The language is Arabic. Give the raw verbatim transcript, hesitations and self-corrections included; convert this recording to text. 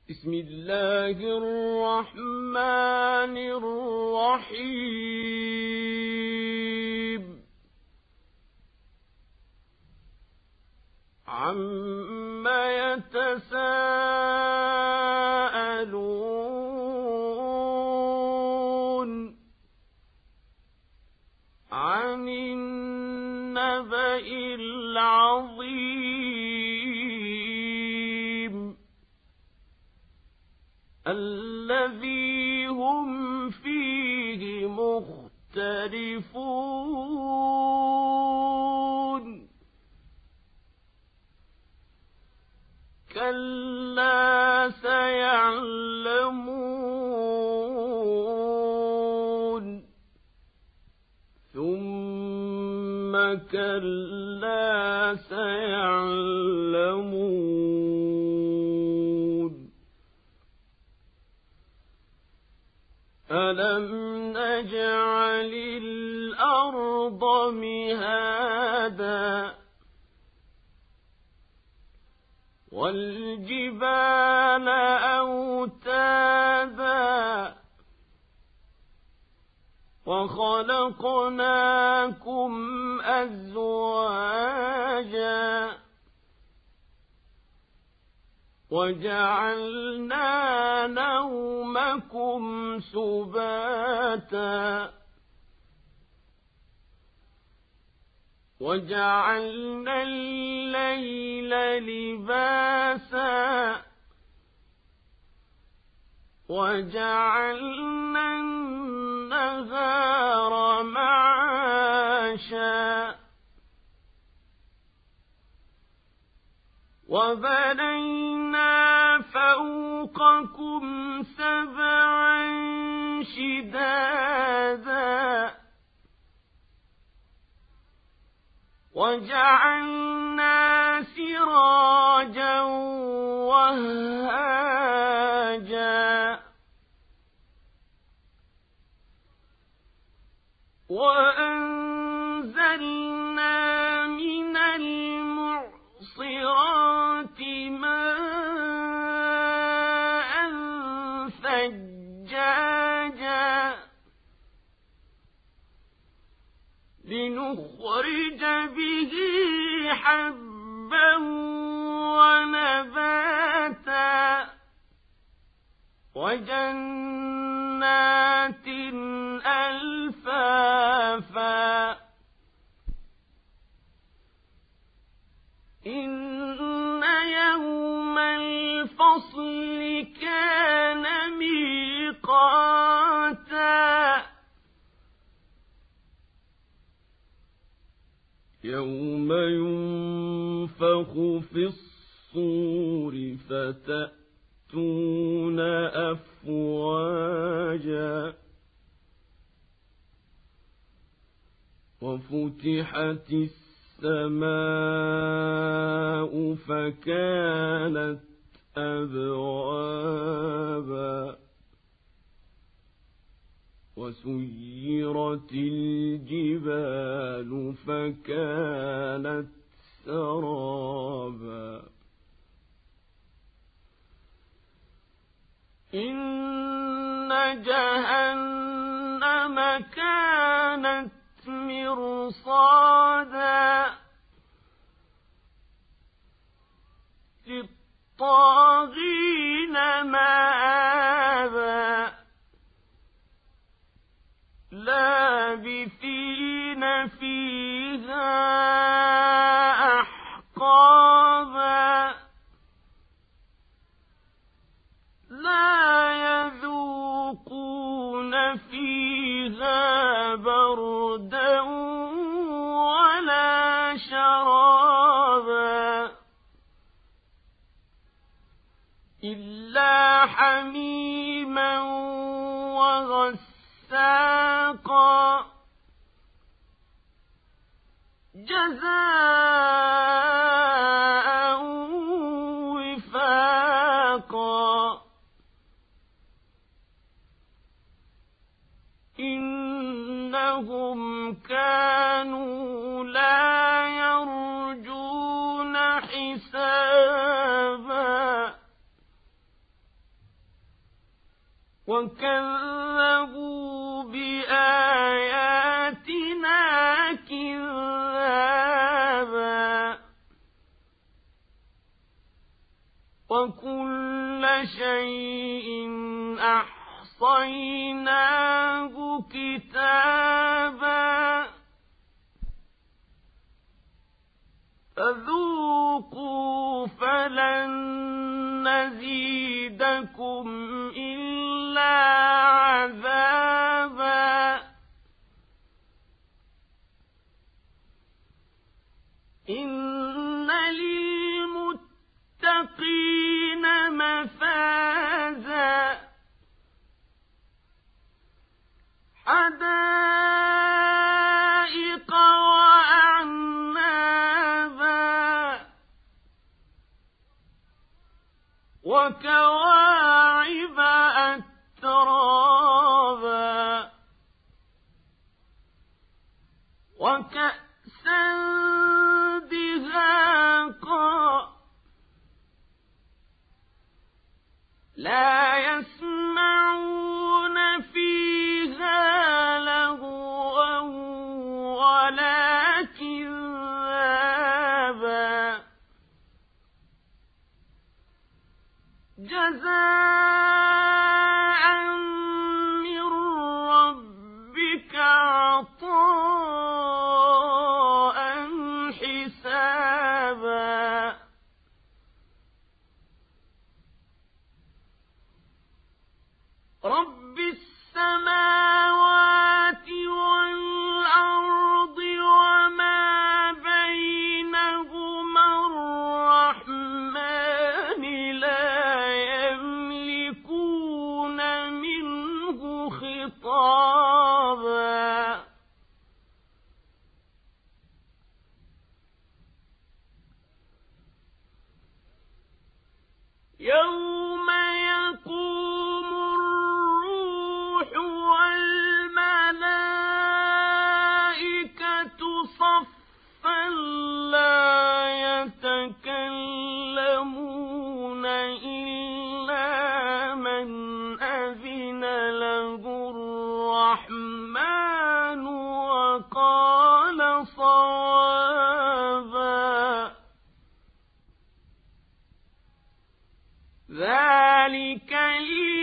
بسم الله الرحمن الرحيم عما يتساءلون عن النبأ العظيم الذي هم فيه مختلفون كلا سيعلمون ثم كلا سيعلمون ألم نجعل الأرض مهادا والجبال أوتادا وخلقناكم أزواجا وجعلنا نومكم سباتا وجعلنا الليل لباسا وجعلنا النهار معاشا وبنينا فوقكم سبعا شدادا وجعلنا سراجا وهاجا وأنزلنا من المعصرات ماء ثجاجا لنخرج به حبا ونباتا وجنات ألفافا إن يوم الفصل كان ميقاتا يوم ينفخ في الصور فتأتون أفواجا وفتحت السماء فكانت أبوابا وسيرت الجبال فكانت سرابا إن جهنم كانت مرصادا للطاغين مآبا لابثين فيها أحقابا لا يذوقون فيها بردا ولا شرابا إلا حميما وغساقا جزاء وفاقا إنهم كانوا لا يرجون حسابا وكذبوا بآياتنا كذابا وكل شيء أحصيناه كتابا فذوقوا فلن نزيدكم إلا عذابا إن للمتقين مفازا حدائق وأعنابا وكواعب أترابا وكأسا دهاقا لا يسمعون فيها لغوا ولا كذابا جزاء من ربك عطاء حسابا رب السماوات والأرض وما بينهما الرحمن لا يملكون منه خطابا يوم يقوم الروح والملائكة صفا لا يتكلمون إلا من أذن له الرحمن وقال صوابا ذلك